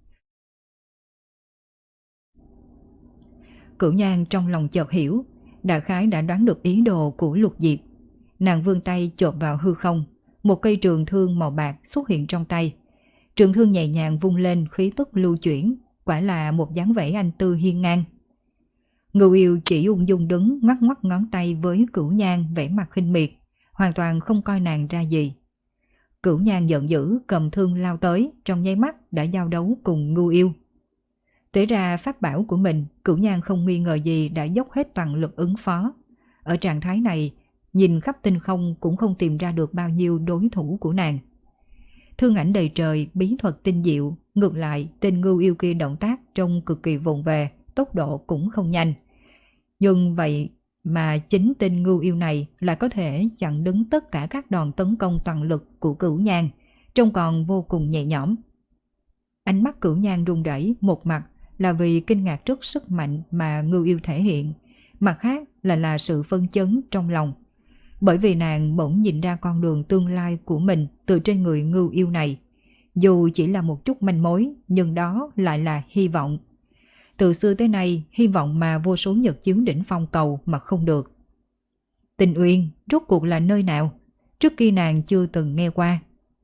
Cửu Nhan trong lòng chợt hiểu, đại khái đã đoán được ý đồ của Lục Diệp. Nàng vươn tay chộp vào hư không, một cây trường thương màu bạc xuất hiện trong tay. Trường thương nhẹ nhàng vung lên, khí tức lưu chuyển, quả là một dáng vẻ anh tư hiên ngang. Ngưu yêu chỉ ung dung đứng ngoắc ngoắc ngón tay với Cửu Nhan, vẻ mặt khinh miệt, hoàn toàn không coi nàng ra gì. Cửu Nhan giận dữ cầm thương lao tới, trong nháy mắt đã giao đấu cùng Ngưu yêu. Tế ra pháp bảo của mình, Cửu Nhan không nghi ngờ gì đã dốc hết toàn lực ứng phó. Ở trạng thái này, nhìn khắp tinh không cũng không tìm ra được bao nhiêu đối thủ của nàng. Thương ảnh đầy trời, bí thuật tinh diệu, ngược lại tên Ngưu yêu kia động tác trông cực kỳ vụng về, tốc độ cũng không nhanh. Nhưng vậy mà chính tên Ngưu yêu này lại có thể chặn đứng tất cả các đòn tấn công toàn lực của Cửu Nhan, trông còn vô cùng nhẹ nhõm. Ánh mắt Cửu Nhan run rẩy, một mặt là vì kinh ngạc trước sức mạnh mà Ngưu Yêu thể hiện, mặt khác là là sự phân chấn trong lòng. Bởi vì nàng bỗng nhìn ra con đường tương lai của mình từ trên người Ngưu Yêu này. Dù chỉ là một chút manh mối, nhưng đó lại là hy vọng. Từ xưa tới nay, hy vọng mà vô số nhật chiếu đỉnh phong cầu mà không được. Tình Uyên rốt cuộc là nơi nào? Trước kia nàng chưa từng nghe qua.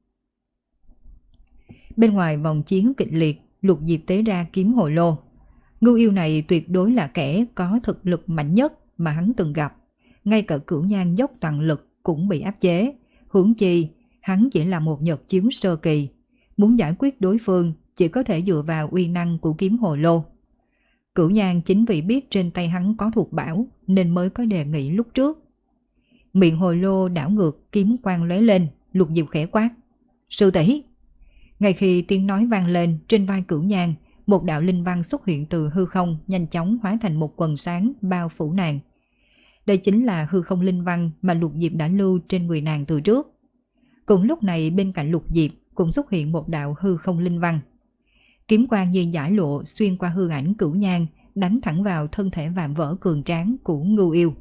Bên ngoài vòng chiến kịch liệt, Lục Diệp tế ra kiếm hồ lô. Ngưu Yêu này tuyệt đối là kẻ có thực lực mạnh nhất mà hắn từng gặp. Ngay cả Cửu Nhan dốc toàn lực cũng bị áp chế. Huống chi, hắn chỉ là một nhật chiếu sơ kỳ. Muốn giải quyết đối phương chỉ có thể dựa vào uy năng của kiếm hồ lô. Cửu Nhan chính vì biết trên tay hắn có thuộc bảo nên mới có đề nghị lúc trước. Miệng hồ lô đảo ngược, kiếm quang lóe lên, Lục Diệp khẽ quát: "Sư tỷ!" Ngay khi tiếng nói vang lên, trên vai Cửu Nhan, một đạo linh văn xuất hiện từ hư không, nhanh chóng hóa thành một quần sáng bao phủ nàng. Đây chính là hư không linh văn mà Lục Diệp đã lưu trên người nàng từ trước. Cùng lúc này bên cạnh Lục Diệp cũng xuất hiện một đạo hư không linh văn. Kiếm quang như giải lộ xuyên qua hư ảnh Cửu Nhan, đánh thẳng vào thân thể vạm vỡ cường tráng của Ngưu Yêu.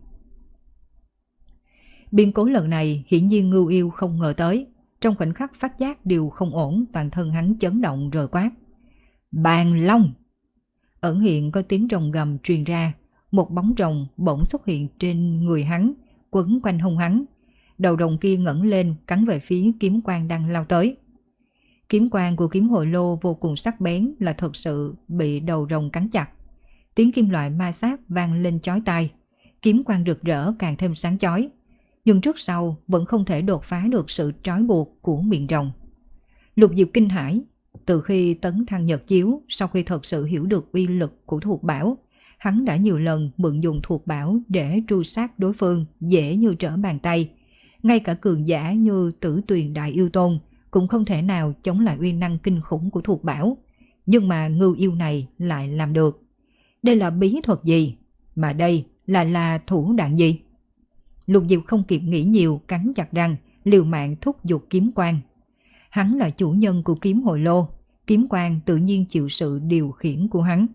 Biến cố lần này hiển nhiên Ngưu Yêu không ngờ tới. Trong khoảnh khắc phát giác điều không ổn, toàn thân hắn chấn động rồi quát: "Bàn Long!" Ẩn hiện có tiếng rồng gầm truyền ra. Một bóng rồng bỗng xuất hiện trên người hắn, quấn quanh hông hắn. Đầu rồng kia ngẩng lên cắn về phía kiếm quang đang lao tới. Kiếm quang của kiếm hồ lô vô cùng sắc bén, là thật sự bị đầu rồng cắn chặt. Tiếng kim loại ma sát vang lên chói tai. Kiếm quang rực rỡ càng thêm sáng chói. Nhưng trước sau vẫn không thể đột phá được sự trói buộc của miệng rồng. Lục Diệp kinh hãi. Từ khi tấn thăng nhật chiếu, sau khi thật sự hiểu được uy lực của thuộc bảo, hắn đã nhiều lần mượn dùng thuộc bảo để tru sát đối phương dễ như trở bàn tay. Ngay cả cường giả như Tử Tuyền Đại Yêu Tôn cũng không thể nào chống lại uy năng kinh khủng của thuộc bảo. Nhưng mà Ngưu Yêu này lại làm được. Đây là bí thuật gì? Mà đây là là thủ đoạn gì? Lục Diệp không kịp nghĩ nhiều, cắn chặt răng, liều mạng thúc giục kiếm quang. Hắn là chủ nhân của kiếm hồ lô, kiếm quang tự nhiên chịu sự điều khiển của hắn.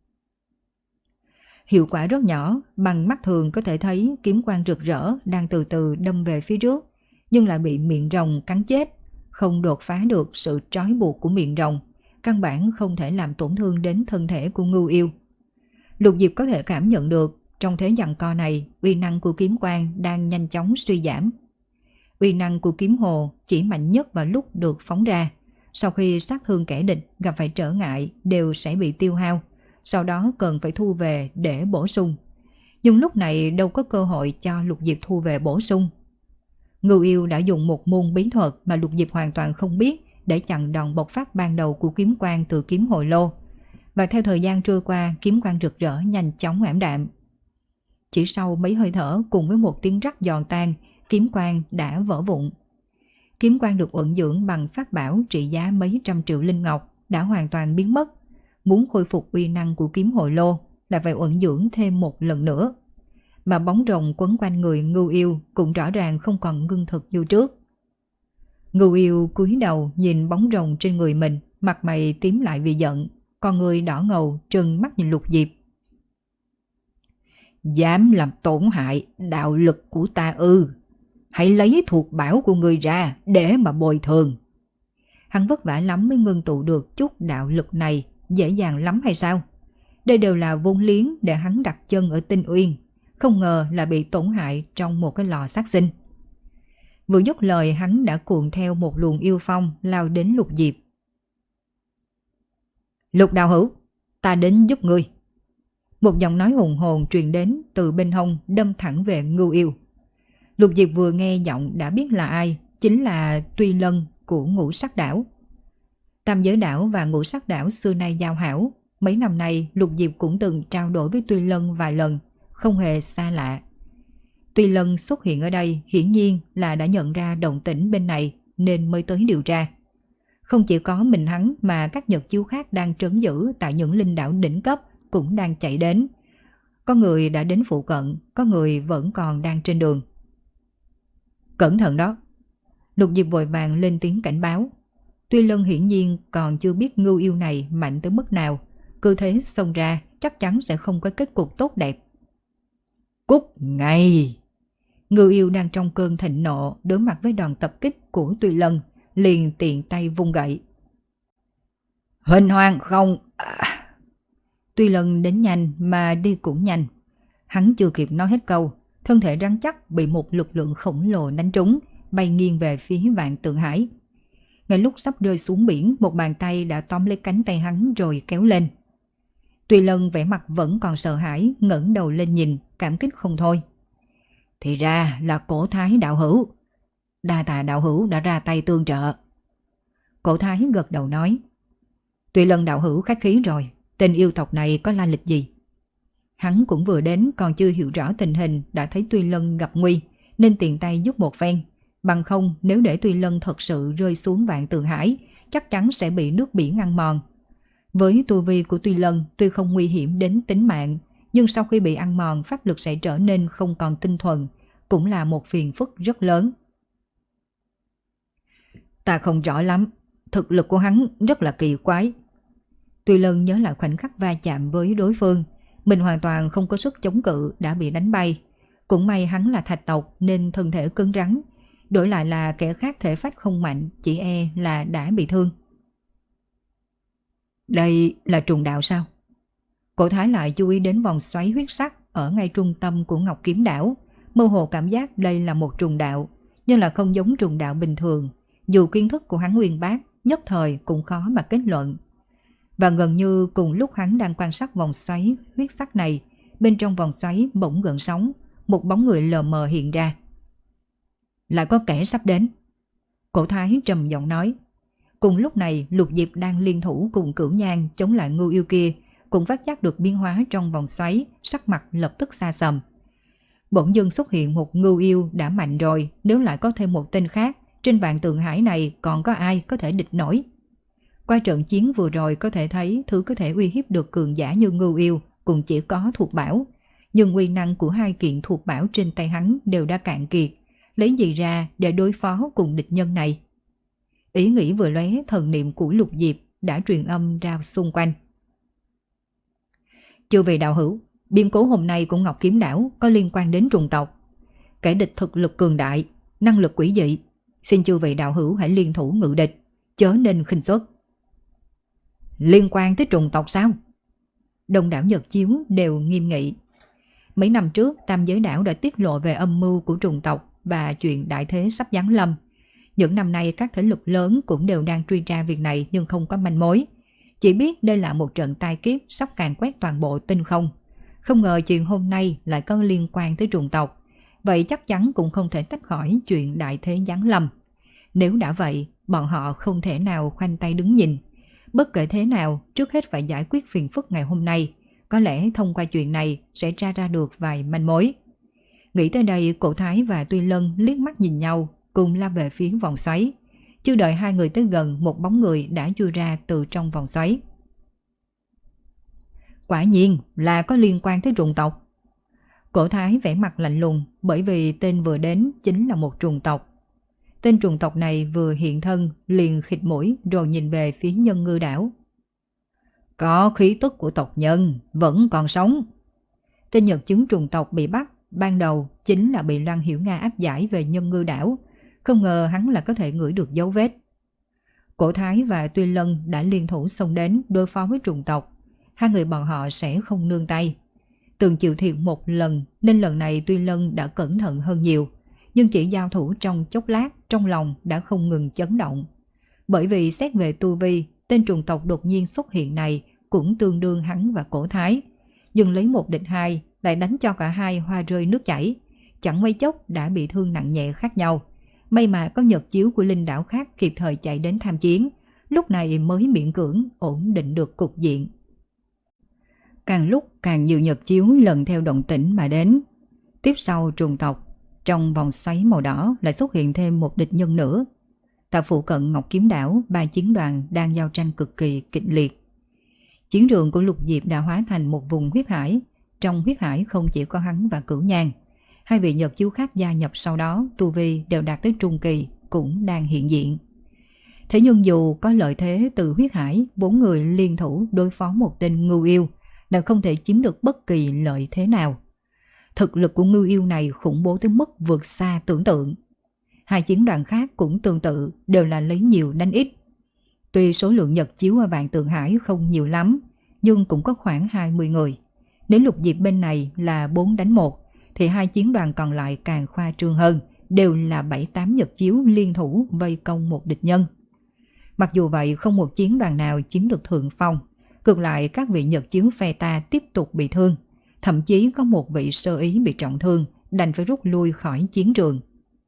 Hiệu quả rất nhỏ, bằng mắt thường có thể thấy kiếm quang rực rỡ đang từ từ đâm về phía trước, nhưng lại bị miệng rồng cắn chết, không đột phá được sự trói buộc của miệng rồng, căn bản không thể làm tổn thương đến thân thể của Ngưu Yêu. Lục Diệp có thể cảm nhận được trong thế giằng co này, uy năng của kiếm quang đang nhanh chóng suy giảm. Uy năng của kiếm hồ chỉ mạnh nhất vào lúc được phóng ra. Sau khi sát thương kẻ địch gặp phải trở ngại đều sẽ bị tiêu hao, sau đó cần phải thu về để bổ sung. Nhưng lúc này đâu có cơ hội cho Lục Diệp thu về bổ sung. Ngưu Yêu đã dùng một môn bí thuật mà Lục Diệp hoàn toàn không biết để chặn đòn bộc phát ban đầu của kiếm quang từ kiếm hồ lô. Và theo thời gian trôi qua, kiếm quang rực rỡ nhanh chóng ảm đạm. Chỉ sau mấy hơi thở cùng với một tiếng rắc giòn tan, kiếm quang đã vỡ vụn. Kiếm quang được ẩn dưỡng bằng pháp bảo trị giá mấy trăm triệu linh ngọc đã hoàn toàn biến mất. Muốn khôi phục uy năng của kiếm hồ lô là phải ẩn dưỡng thêm một lần nữa. Mà bóng rồng quấn quanh người Ngưu Yêu cũng rõ ràng không còn ngưng thực như trước. Ngưu Yêu cúi đầu nhìn bóng rồng trên người mình, mặt mày tím lại vì giận, con người đỏ ngầu trừng mắt nhìn Lục Diệp. Dám làm tổn hại đạo lực của ta ư? Hãy lấy thuộc bảo của người ra để mà bồi thường. Hắn vất vả lắm mới ngưng tụ được chút đạo lực này, dễ dàng lắm hay sao? Đây đều là vốn liếng để hắn đặt chân ở Tinh Uyên, không ngờ là bị tổn hại trong một cái lò sát sinh. Vừa dứt lời hắn đã cuộn theo một luồng yêu phong lao đến Lục Diệp. Lục đạo hữu, ta đến giúp ngươi. Một giọng nói hùng hồn truyền đến từ bên hông, đâm thẳng về Ngưu Yêu. Lục Diệp vừa nghe giọng đã biết là ai, chính là Tuy Lân của Ngũ Sắc Đảo. Tam Giới Đảo và Ngũ Sắc Đảo xưa nay giao hảo, mấy năm nay Lục Diệp cũng từng trao đổi với Tuy Lân vài lần, không hề xa lạ. Tuy Lân xuất hiện ở đây hiển nhiên là đã nhận ra động tĩnh bên này nên mới tới điều tra. Không chỉ có mình hắn mà các nhật chiếu khác đang trấn giữ tại những linh đảo đỉnh cấp cũng đang chạy đến. Có người đã đến phụ cận, có người vẫn còn đang trên đường. Cẩn thận đó! Lục Diệp vội vàng lên tiếng cảnh báo. Tuy Lân hiển nhiên còn chưa biết Ngưu Yêu này mạnh tới mức nào, cứ thế xông ra chắc chắn sẽ không có kết cục tốt đẹp. Cút ngay! Ngưu Yêu đang trong cơn thịnh nộ đối mặt với đòn tập kích của Tuy Lân, liền tiện tay vung gậy. Huỳnh Hoàng không... À. Tuy Lân đến nhanh mà đi cũng nhanh. Hắn chưa kịp nói hết câu, thân thể rắn chắc bị một lực lượng khổng lồ đánh trúng, bay nghiêng về phía Vạn Tượng Hải. Ngay lúc sắp rơi xuống biển, một bàn tay đã tóm lấy cánh tay hắn rồi kéo lên. Tuy Lân vẻ mặt vẫn còn sợ hãi, ngẩng đầu lên nhìn, cảm kích không thôi. Thì ra là Cổ Thái đạo hữu. Đa tạ đạo hữu đã ra tay tương trợ. Cổ Thái gật đầu nói. Tuy Lân đạo hữu khách khí rồi, tên yêu tộc này có lai lịch gì? Hắn cũng vừa đến còn chưa hiểu rõ tình hình, đã thấy Tuy Lân gặp nguy nên tiện tay giúp một phen. Bằng không, nếu để Tuy Lân thật sự rơi xuống Vạn Tượng Hải, chắc chắn sẽ bị nước biển ăn mòn. Với tu vi của Tuy Lân tuy không nguy hiểm đến tính mạng, nhưng sau khi bị ăn mòn pháp lực sẽ trở nên không còn tinh thuần, cũng là một phiền phức rất lớn. Ta không rõ lắm, thực lực của hắn rất là kỳ quái. Tuy Lân nhớ lại khoảnh khắc va chạm với đối phương, mình hoàn toàn không có sức chống cự đã bị đánh bay. Cũng may hắn là thạch tộc nên thân thể cứng rắn, đổi lại là kẻ khác thể phách không mạnh, chỉ e là đã bị thương. Đây là trùng đạo sao? Cổ Thái lại chú ý đến vòng xoáy huyết sắc ở ngay trung tâm của Ngọc Kiếm Đảo, mơ hồ cảm giác đây là một trùng đạo, nhưng là không giống trùng đạo bình thường. Dù kiến thức của hắn uyên bác, nhất thời cũng khó mà kết luận. Và gần như cùng lúc hắn đang quan sát vòng xoáy huyết sắc này, bên trong vòng xoáy bỗng gợn sóng, một bóng người lờ mờ hiện ra. Lại có kẻ sắp đến. Cổ Thái trầm giọng nói. Cùng lúc này Lục Diệp đang liên thủ cùng Cửu Nhan chống lại Ngưu Yêu kia, cũng phát giác được biến hóa trong vòng xoáy, sắc mặt lập tức xa sầm. Bỗng dưng xuất hiện một Ngưu Yêu đã mạnh rồi, nếu lại có thêm một tên khác, trên Vạn Tượng Hải này còn có ai có thể địch nổi. Qua trận chiến vừa rồi có thể thấy thứ có thể uy hiếp được cường giả như Ngưu Yêu cũng chỉ có thuộc bảo, nhưng uy năng của hai kiện thuộc bảo trên tay hắn đều đã cạn kiệt, lấy gì ra để đối phó cùng địch nhân này. Ý nghĩ vừa lóe, thần niệm của Lục Diệp đã truyền âm ra xung quanh. Chư vị đạo hữu, biến cố hôm nay của Ngọc Kiếm Đảo có liên quan đến trùng tộc. Kẻ địch thực lực cường đại, năng lực quỷ dị, xin chư vị đạo hữu hãy liên thủ ngự địch, chớ nên khinh suất. Liên quan tới trùng tộc sao? Đông đảo Nhật Chiếu đều nghiêm nghị. Mấy năm trước Tam Giới Đảo đã tiết lộ về âm mưu của trùng tộc và chuyện đại thế sắp giáng lâm. Những năm nay các thế lực lớn cũng đều đang truy tra việc này nhưng không có manh mối. Chỉ biết đây là một trận tai kiếp sắp càn quét toàn bộ tinh không. Không ngờ chuyện hôm nay lại có liên quan tới trùng tộc. Vậy chắc chắn cũng không thể tách khỏi chuyện đại thế giáng lâm. Nếu đã vậy, bọn họ không thể nào khoanh tay đứng nhìn. Bất kể thế nào, trước hết phải giải quyết phiền phức ngày hôm nay. Có lẽ thông qua chuyện này sẽ tra ra được vài manh mối. Nghĩ tới đây, Cổ Thái và Tuy Lân liếc mắt nhìn nhau, cùng lao về phía vòng xoáy. Chưa đợi hai người tới gần, một bóng người đã chui ra từ trong vòng xoáy. Quả nhiên là có liên quan tới trùng tộc. Cổ Thái vẻ mặt lạnh lùng, bởi vì tên vừa đến chính là một trùng tộc. Tên trùng tộc này vừa hiện thân liền khịt mũi rồi nhìn về phía Nhân Ngư Đảo. Có khí tức của tộc nhân, vẫn còn sống. Tên Nhật chứng trùng tộc bị bắt ban đầu chính là bị Loan Hiểu Nga áp giải về Nhân Ngư Đảo. Không ngờ hắn là có thể ngửi được dấu vết. Cổ Thái và Tuy Lân đã liên thủ xông đến đối phó với trùng tộc. Hai người bọn họ sẽ không nương tay. Từng chịu thiệt một lần nên lần này Tuy Lân đã cẩn thận hơn nhiều. Nhưng chỉ giao thủ trong chốc lát, trong lòng đã không ngừng chấn động. Bởi vì xét về tu vi, tên trùng tộc đột nhiên xuất hiện này cũng tương đương hắn và Cổ Thái. Nhưng lấy một địch hai lại đánh cho cả hai hoa rơi nước chảy. Chẳng mấy chốc đã bị thương nặng nhẹ khác nhau. May mà có nhật chiếu của linh đảo khác kịp thời chạy đến tham chiến, lúc này mới miễn cưỡng ổn định được cục diện. Càng lúc càng nhiều nhật chiếu lần theo động tĩnh mà đến. Tiếp sau trùng tộc, trong vòng xoáy màu đỏ lại xuất hiện thêm một địch nhân nữa. Tại phụ cận Ngọc Kiếm Đảo, ba chiến đoàn đang giao tranh cực kỳ kịch liệt. Chiến trường của Lục Diệp đã hóa thành một vùng huyết hải. Trong huyết hải không chỉ có hắn và Cửu Nhan. Hai vị nhật chiếu khác gia nhập sau đó, tu vi đều đạt tới trung kỳ, cũng đang hiện diện. Thế nhưng dù có lợi thế từ huyết hải, bốn người liên thủ đối phó một tên Ngưu Yêu, đã không thể chiếm được bất kỳ lợi thế nào. Thực lực của Ngưu Yêu này khủng bố tới mức vượt xa tưởng tượng. Hai chiến đoàn khác cũng tương tự, đều là lấy nhiều đánh ít. Tuy số lượng nhật chiếu ở Vạn Tượng Hải không nhiều lắm, nhưng cũng có khoảng hai mươi người. Nếu Lục Diệp bên này là bốn đánh một, thì hai chiến đoàn còn lại càng khoa trương hơn, đều là bảy tám nhật chiếu liên thủ vây công một địch nhân. Mặc dù vậy, không một chiến đoàn nào chiếm được thượng phong, ngược lại các vị nhật chiếu phe ta tiếp tục bị thương, thậm chí có một vị sơ ý bị trọng thương, đành phải rút lui khỏi chiến trường.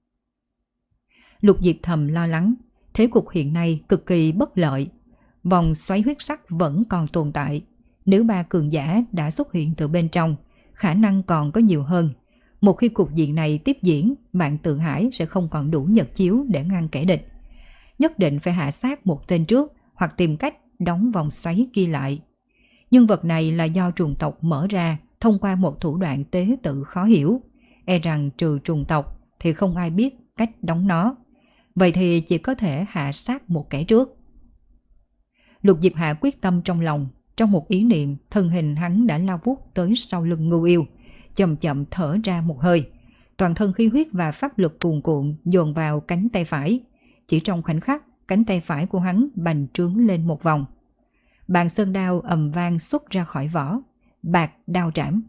Lục Diệp thầm lo lắng, thế cục hiện nay cực kỳ bất lợi, vòng xoáy huyết sắc vẫn còn tồn tại. Nếu ba cường giả đã xuất hiện từ bên trong, khả năng còn có nhiều hơn. Một khi cục diện này tiếp diễn, Vạn Tượng Hải sẽ không còn đủ nhật chiếu để ngăn kẻ địch. Nhất định phải hạ sát một tên trước, hoặc tìm cách đóng vòng xoáy kia lại. Nhân vật này là do trùng tộc mở ra thông qua một thủ đoạn tế tự khó hiểu. E rằng trừ trùng tộc thì không ai biết cách đóng nó. Vậy thì chỉ có thể hạ sát một kẻ trước. Lục Diệp hạ quyết tâm trong lòng. Trong một ý niệm, thân hình hắn đã lao vút tới sau lưng Ngưu Yêu, chậm chậm thở ra một hơi. Toàn thân khí huyết và pháp lực cuồn cuộn dồn vào cánh tay phải. Chỉ trong khoảnh khắc, cánh tay phải của hắn bành trướng lên một vòng. Bàn sơn đao ầm vang xuất ra khỏi vỏ. Bạc đao trảm.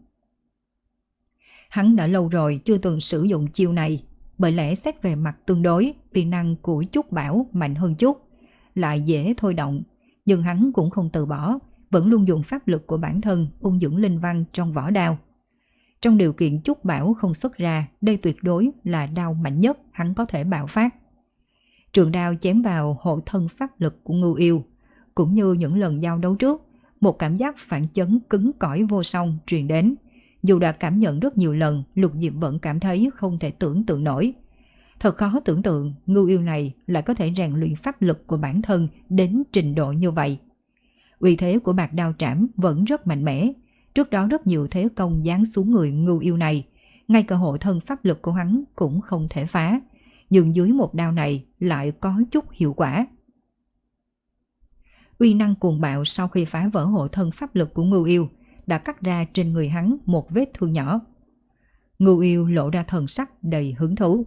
Hắn đã lâu rồi chưa từng sử dụng chiêu này, bởi lẽ xét về mặt tương đối, uy năng của Trúc Bảo mạnh hơn chút, lại dễ thôi động. Nhưng hắn cũng không từ bỏ, vẫn luôn dùng pháp lực của bản thân ôn dưỡng linh văn trong vỏ đao. Trong điều kiện Trúc Bảo không xuất ra, đây tuyệt đối là đao mạnh nhất hắn có thể bạo phát. Trường đao chém vào hộ thân pháp lực của Ngưu Yêu, cũng như những lần giao đấu trước, một cảm giác phản chấn cứng cỏi vô song truyền đến. Dù đã cảm nhận rất nhiều lần, Lục Diệp vẫn cảm thấy không thể tưởng tượng nổi. Thật khó tưởng tượng Ngưu Yêu này lại có thể rèn luyện pháp lực của bản thân đến trình độ như vậy. Uy thế của bạc đao trảm vẫn rất mạnh mẽ. Trước đó rất nhiều thế công giáng xuống người Ngưu Yêu này, ngay cả hộ thân pháp lực của hắn cũng không thể phá. Nhưng dưới một đao này lại có chút hiệu quả. Uy năng cuồng bạo sau khi phá vỡ hộ thân pháp lực của Ngưu Yêu đã cắt ra trên người hắn một vết thương nhỏ. Ngưu Yêu lộ ra thần sắc đầy hứng thú.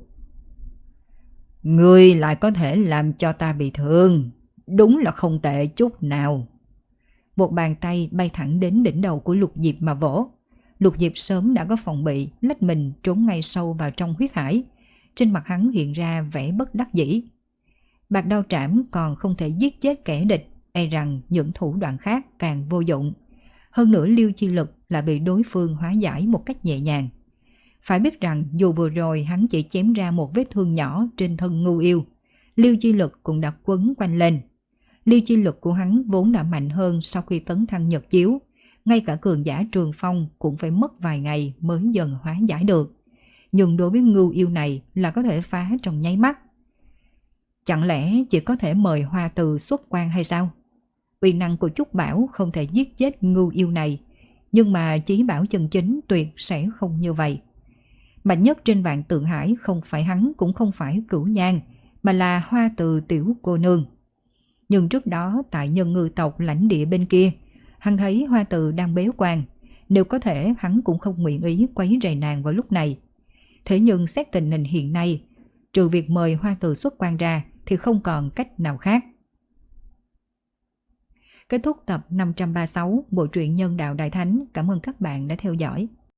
Ngươi lại có thể làm cho ta bị thương, đúng là không tệ chút nào. Một bàn tay bay thẳng đến đỉnh đầu của Lục Diệp mà vỗ. Lục Diệp sớm đã có phòng bị, lách mình trốn ngay sâu vào trong huyết hải. Trên mặt hắn hiện ra vẻ bất đắc dĩ. Bạc đao trảm còn không thể giết chết kẻ địch, e rằng những thủ đoạn khác càng vô dụng. Hơn nữa Liêu chi lực lại bị đối phương hóa giải một cách nhẹ nhàng. Phải biết rằng dù vừa rồi hắn chỉ chém ra một vết thương nhỏ trên thân Ngưu Yêu, Liêu chi lực cũng đã quấn quanh lên. Liêu chi lực của hắn vốn đã mạnh hơn sau khi tấn thăng nhật chiếu. Ngay cả cường giả Trường Phong cũng phải mất vài ngày mới dần hóa giải được. Nhưng đối với Ngưu Yêu này là có thể phá trong nháy mắt. Chẳng lẽ chỉ có thể mời Hoa Từ xuất quan hay sao? Uy năng của Trúc Bảo không thể giết chết Ngưu Yêu này, nhưng mà Chí Bảo chân chính tuyệt sẽ không như vậy. Mạnh nhất trên Vạn Tượng Hải không phải hắn, cũng không phải Cửu Nhan, mà là Hoa Từ tiểu cô nương. Nhưng trước đó tại Nhân Ngư tộc lãnh địa bên kia, hắn thấy Hoa Từ đang bế quan, nếu có thể hắn cũng không nguyện ý quấy rầy nàng vào lúc này. Thế nhưng xét tình hình hiện nay, trừ việc mời Hoa Từ xuất quan ra thì không còn cách nào khác. Kết thúc tập năm trăm ba mươi sáu bộ truyện Nhân Đạo Đại Thánh. Cảm ơn các bạn đã theo dõi.